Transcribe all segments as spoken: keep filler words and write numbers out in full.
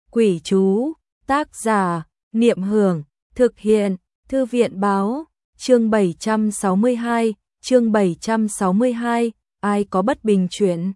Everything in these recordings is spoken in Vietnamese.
Quỷ chú, tác giả, Niệm Hưởng, thực hiện, Thư viện báo, chương bảy trăm sáu mươi hai, chương bảy trăm sáu mươi hai, ai có bất bình chuyện.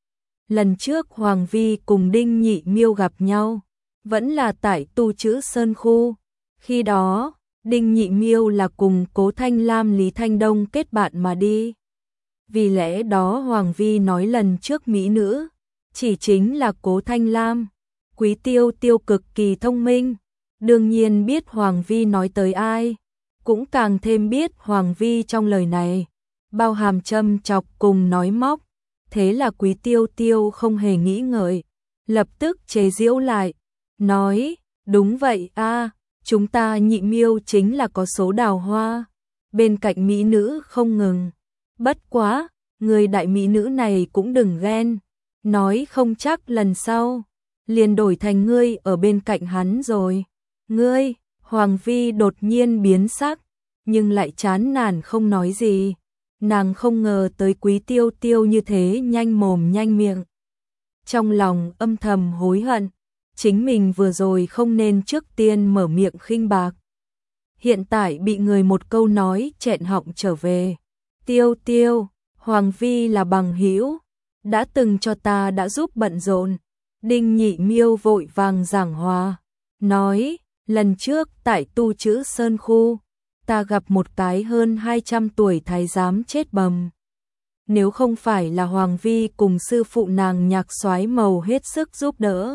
Lần trước Hoàng Vi cùng Đinh Nhị Miêu gặp nhau, vẫn là tại Tu Chữ Sơn khu. Khi đó, Đinh Nhị Miêu là cùng Cố Thanh Lam Lý Thanh Đông kết bạn mà đi. Vì lẽ đó Hoàng Vi nói lần trước mỹ nữ, chỉ chính là Cố Thanh Lam. Quý Tiêu Tiêu cực kỳ thông minh, đương nhiên biết Hoàng Vi nói tới ai, cũng càng thêm biết Hoàng Vi trong lời này bao hàm châm chọc cùng nói móc. Thế là Quý Tiêu Tiêu không hề nghĩ ngợi, lập tức chế giễu lại, nói, đúng vậy a, chúng ta Nhị Miêu chính là có số đào hoa, bên cạnh mỹ nữ không ngừng. Bất quá, người đại mỹ nữ này cũng đừng ghen, nói không chắc lần sau liền đổi thành ngươi ở bên cạnh hắn rồi. Ngươi, Hoàng Vi đột nhiên biến sắc, nhưng lại chán nản không nói gì. Nàng không ngờ tới Quý Tiêu Tiêu như thế nhanh mồm nhanh miệng. Trong lòng âm thầm hối hận, chính mình vừa rồi không nên trước tiên mở miệng khinh bạc. Hiện tại bị người một câu nói chẹn họng trở về. Tiêu Tiêu, Hoàng Vi là bằng hữu, đã từng cho ta đã giúp bận rộn. Đinh Nhị Miêu vội vàng giảng hòa, nói, lần trước tại Tu Chữ Sơn khu, ta gặp một cái hơn hai trăm tuổi thái giám chết bầm. Nếu không phải là Hoàng Vi cùng sư phụ nàng Nhạc Soái Mầu hết sức giúp đỡ,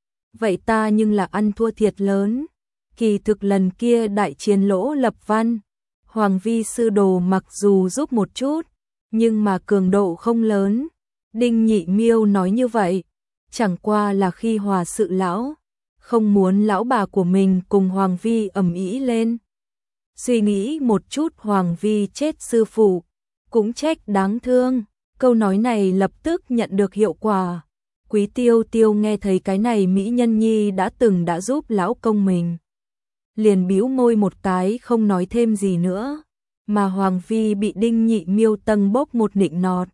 vậy ta nhưng là ăn thua thiệt lớn. Kỳ thực lần kia đại chiến Lỗ Lập Văn, Hoàng Vi sư đồ mặc dù giúp một chút, nhưng mà cường độ không lớn. Đinh Nhị Miêu nói như vậy, chẳng qua là khi hòa sự lão, không muốn lão bà của mình cùng Hoàng Vi ầm ĩ lên. Suy nghĩ một chút Hoàng Vi chết sư phụ, cũng trách đáng thương, câu nói này lập tức nhận được hiệu quả. Quý Tiêu Tiêu nghe thấy cái này mỹ nhân nhi đã từng đã giúp lão công mình, liền bĩu môi một cái không nói thêm gì nữa, mà Hoàng Vi bị Đinh Nhị Miêu tầng bốc một nịnh nọt,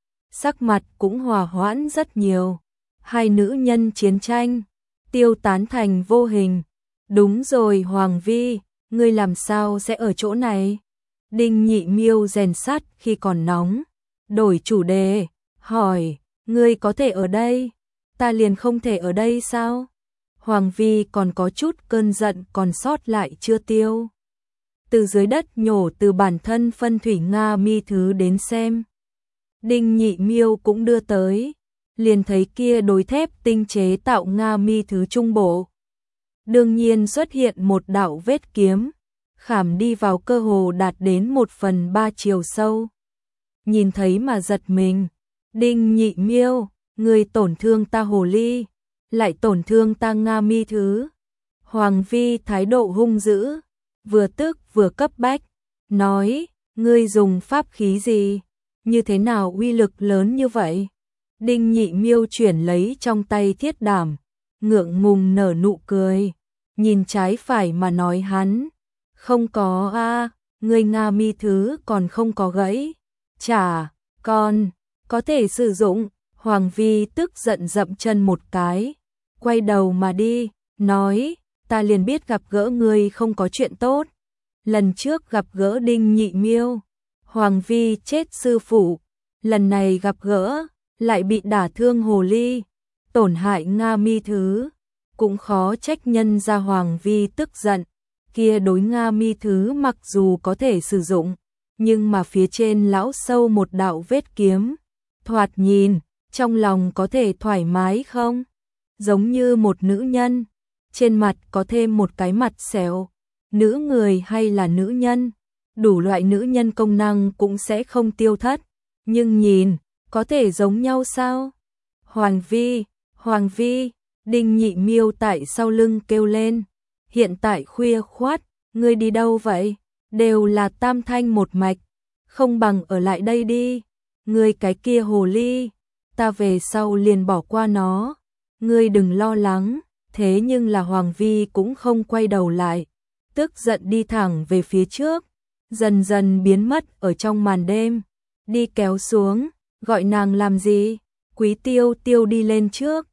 sắc mặt cũng hòa hoãn rất nhiều. Hai nữ nhân chiến tranh, tiêu tán thành vô hình. Đúng rồi Hoàng Vi, ngươi làm sao sẽ ở chỗ này? Đinh Nhị Miêu rèn sắt khi còn nóng, đổi chủ đề, hỏi, ngươi có thể ở đây, ta liền không thể ở đây sao? Hoàng Vi còn có chút cơn giận còn sót lại chưa tiêu. Từ dưới đất nhổ từ bản thân phân thủy Nga mi thứ đến xem. Đinh Nhị Miêu cũng đưa tới, liền thấy kia đối thép tinh chế tạo Nga mi thứ trung bộ. Đương nhiên xuất hiện một đạo vết kiếm, khảm đi vào cơ hồ đạt đến một phần ba chiều sâu. Nhìn thấy mà giật mình, Đinh Nhị Miêu, người tổn thương ta hồ ly, lại tổn thương ta Nga mi thứ. Hoàng Vi thái độ hung dữ, vừa tức vừa cấp bách, nói, ngươi dùng pháp khí gì, như thế nào uy lực lớn như vậy? Đinh Nhị Miêu chuyển lấy trong tay thiết đảm, ngượng ngùng nở nụ cười, nhìn trái phải mà nói hắn, không có a, ngươi Nga mi thứ còn không có gãy, chả, con, có thể sử dụng. Hoàng Vi tức giận dậm chân một cái, quay đầu mà đi, nói, ta liền biết gặp gỡ ngươi không có chuyện tốt. Lần trước gặp gỡ Đinh Nhị Miêu, Hoàng Vi chết sư phụ, lần này gặp gỡ, lại bị đả thương hồ ly, tổn hại Nga mi thứ, cũng khó trách nhân ra Hoàng Vi tức giận. Kia đối Nga mi thứ mặc dù có thể sử dụng, nhưng mà phía trên lão sâu một đạo vết kiếm, thoạt nhìn, trong lòng có thể thoải mái không? Giống như một nữ nhân, trên mặt có thêm một cái mặt sẹo, nữ người hay là nữ nhân, đủ loại nữ nhân công năng cũng sẽ không tiêu thất, nhưng nhìn, có thể giống nhau sao? Hoàng Vi, Hoàng Vi, Đinh Nhị Miêu tại sau lưng kêu lên, hiện tại khuya khoát, ngươi đi đâu vậy? Đều là tam thanh một mạch, không bằng ở lại đây đi, ngươi cái kia hồ ly, ta về sau liền bỏ qua nó, ngươi đừng lo lắng. Thế nhưng là Hoàng Vi cũng không quay đầu lại, tức giận đi thẳng về phía trước, dần dần biến mất ở trong màn đêm. Đi kéo xuống, gọi nàng làm gì? Quý Tiêu Tiêu đi lên trước,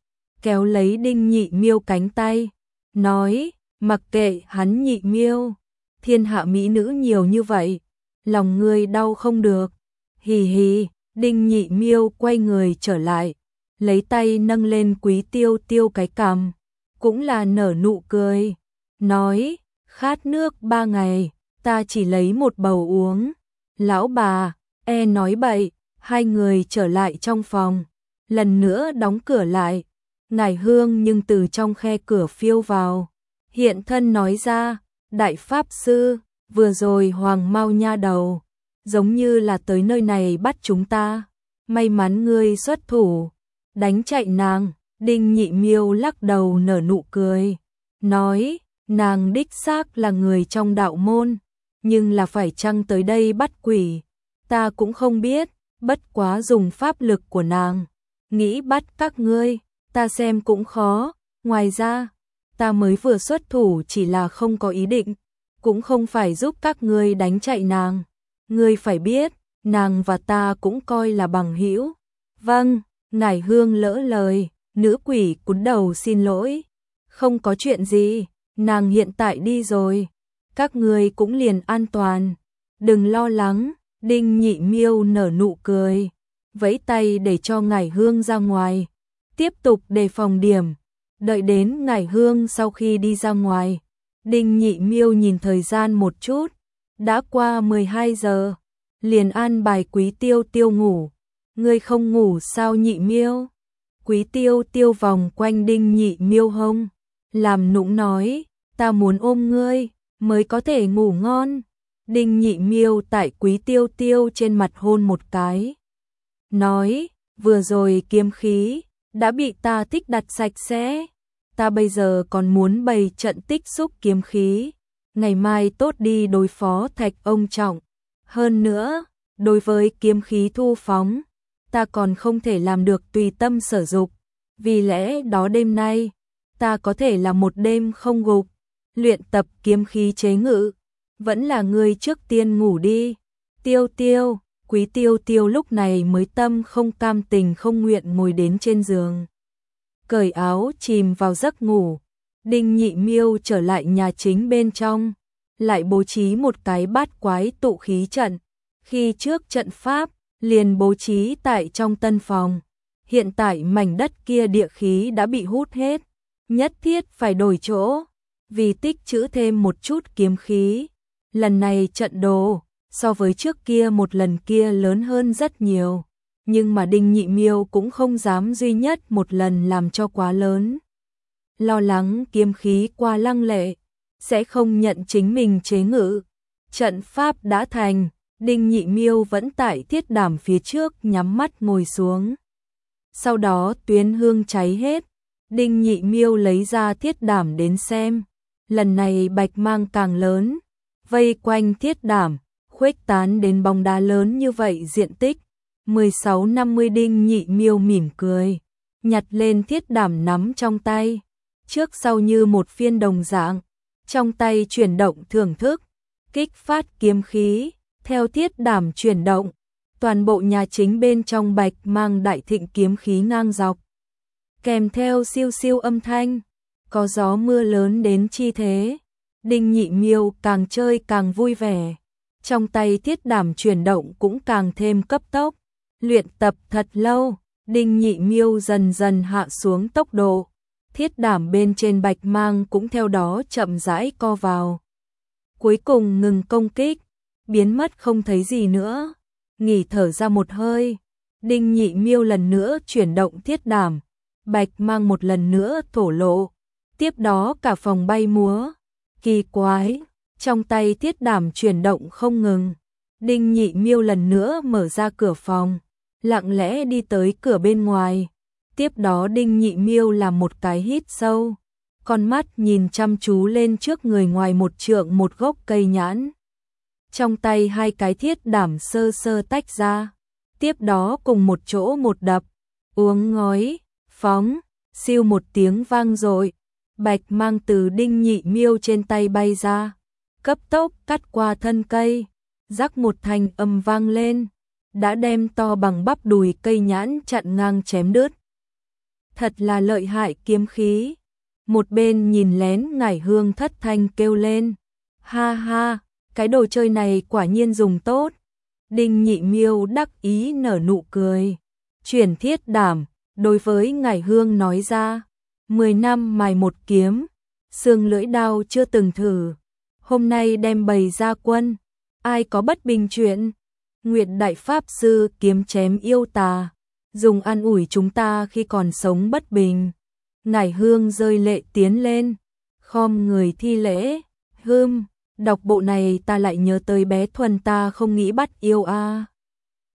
kéo lấy Đinh Nhị Miêu cánh tay, nói, mặc kệ hắn Nhị Miêu, thiên hạ mỹ nữ nhiều như vậy, lòng ngươi đau không được. Hì hì, Đinh Nhị Miêu quay người trở lại, lấy tay nâng lên Quý Tiêu Tiêu cái cằm, cũng là nở nụ cười, nói, khát nước ba ngày, ta chỉ lấy một bầu uống. Lão bà, e nói bậy. Hai người trở lại trong phòng, lần nữa đóng cửa lại. Ngải Hương nhưng từ trong khe cửa phiêu vào, hiện thân nói ra, đại pháp sư, vừa rồi Hoàng Mao nha đầu, giống như là tới nơi này bắt chúng ta, may mắn ngươi xuất thủ, đánh chạy nàng. Đinh Nhị Miêu lắc đầu nở nụ cười, nói, nàng đích xác là người trong đạo môn, nhưng là phải chăng tới đây bắt quỷ, ta cũng không biết, bất quá dùng pháp lực của nàng, nghĩ bắt các ngươi, ta xem cũng khó, ngoài ra, ta mới vừa xuất thủ chỉ là không có ý định, cũng không phải giúp các ngươi đánh chạy nàng, ngươi phải biết, nàng và ta cũng coi là bằng hữu. Vâng, Ngải Hương lỡ lời, nữ quỷ cúi đầu xin lỗi, không có chuyện gì, nàng hiện tại đi rồi, các ngươi cũng liền an toàn, đừng lo lắng. Đinh Nhị Miêu nở nụ cười, vẫy tay để cho Ngải Hương ra ngoài, tiếp tục đề phòng điểm. Đợi đến Ngải Hương sau khi đi ra ngoài, Đinh Nhị Miêu nhìn thời gian một chút, đã qua mười hai giờ, liền an bài Quý Tiêu Tiêu ngủ. Ngươi không ngủ sao Nhị Miêu? Quý Tiêu Tiêu vòng quanh Đinh Nhị Miêu hông, làm nũng nói, ta muốn ôm ngươi, mới có thể ngủ ngon. Đinh Nhị Miêu tại Quý Tiêu Tiêu trên mặt hôn một cái, nói, vừa rồi kiếm khí, đã bị ta tích đặt sạch sẽ, ta bây giờ còn muốn bày trận tích xúc kiếm khí, ngày mai tốt đi đối phó Thạch ông trọng. Hơn nữa, đối với kiếm khí thu phóng, ta còn không thể làm được tùy tâm sở dục, vì lẽ đó đêm nay, ta có thể là một đêm không gục, luyện tập kiếm khí chế ngự. Vẫn là ngươi trước tiên ngủ đi. Tiêu Tiêu, Quý Tiêu Tiêu lúc này mới tâm không cam tình không nguyện ngồi đến trên giường, cởi áo chìm vào giấc ngủ. Đinh Nhị Miêu trở lại nhà chính bên trong, lại bố trí một cái bát quái tụ khí trận. Khi trước trận pháp, liền bố trí tại trong tân phòng. Hiện tại mảnh đất kia địa khí đã bị hút hết, nhất thiết phải đổi chỗ, vì tích trữ thêm một chút kiếm khí. Lần này trận đồ, so với trước kia một lần kia lớn hơn rất nhiều, nhưng mà Đinh Nhị Miêu cũng không dám duy nhất một lần làm cho quá lớn. Lo lắng kiếm khí qua lăng lệ, sẽ không nhận chính mình chế ngự. Trận pháp đã thành, Đinh Nhị Miêu vẫn tại thiết đảm phía trước nhắm mắt ngồi xuống. Sau đó tuyến hương cháy hết, Đinh Nhị Miêu lấy ra thiết đảm đến xem, lần này bạch mang càng lớn, vây quanh thiết đảm, khuếch tán đến bóng đá lớn như vậy diện tích. mười sáu năm mươi Đinh Nhị Miêu mỉm cười, nhặt lên thiết đảm nắm trong tay, trước sau như một phiên đồng dạng, trong tay chuyển động thưởng thức, kích phát kiếm khí, theo thiết đảm chuyển động, toàn bộ nhà chính bên trong bạch mang đại thịnh kiếm khí ngang dọc, kèm theo siêu siêu âm thanh, có gió mưa lớn đến chi thế. Đinh Nhị Miêu càng chơi càng vui vẻ, trong tay thiết đảm chuyển động cũng càng thêm cấp tốc. Luyện tập thật lâu, Đinh Nhị Miêu dần dần hạ xuống tốc độ, thiết đảm bên trên bạch mang cũng theo đó chậm rãi co vào. Cuối cùng ngừng công kích, biến mất không thấy gì nữa, nghỉ thở ra một hơi. Đinh Nhị Miêu lần nữa chuyển động thiết đảm, bạch mang một lần nữa thổ lộ, tiếp đó cả phòng bay múa. Kỳ quái, trong tay thiết đảm chuyển động không ngừng. Đinh Nhị Miêu lần nữa mở ra cửa phòng, lặng lẽ đi tới cửa bên ngoài. Tiếp đó Đinh Nhị Miêu làm một cái hít sâu, con mắt nhìn chăm chú lên trước người ngoài một trượng một gốc cây nhãn. Trong tay hai cái thiết đảm sơ sơ tách ra, tiếp đó cùng một chỗ một đập, uống ngói, phóng, siêu một tiếng vang dội. Bạch mang từ Đinh Nhị Miêu trên tay bay ra, cấp tốc cắt qua thân cây, rắc một thanh âm vang lên, đã đem to bằng bắp đùi cây nhãn chặn ngang chém đứt. thật là lợi hại kiếm khí. Một bên nhìn lén Ngải Hương thất thanh kêu lên. Ha ha, cái đồ chơi này quả nhiên dùng tốt. Đinh Nhị Miêu đắc ý nở nụ cười. Chuyển thiết đảm, đối với Ngải Hương nói ra. Mười năm mài một kiếm, xương lưỡi đao chưa từng thử. Hôm nay đem bày ra quân, ai có bất bình chuyện. Nguyệt Đại Pháp Sư kiếm chém yêu tà, dùng an ủi chúng ta khi còn sống bất bình. Ngải Hương rơi lệ tiến lên, khom người thi lễ. Hưm, đọc bộ này ta lại nhớ tới bé Thuần ta không nghĩ bắt yêu a.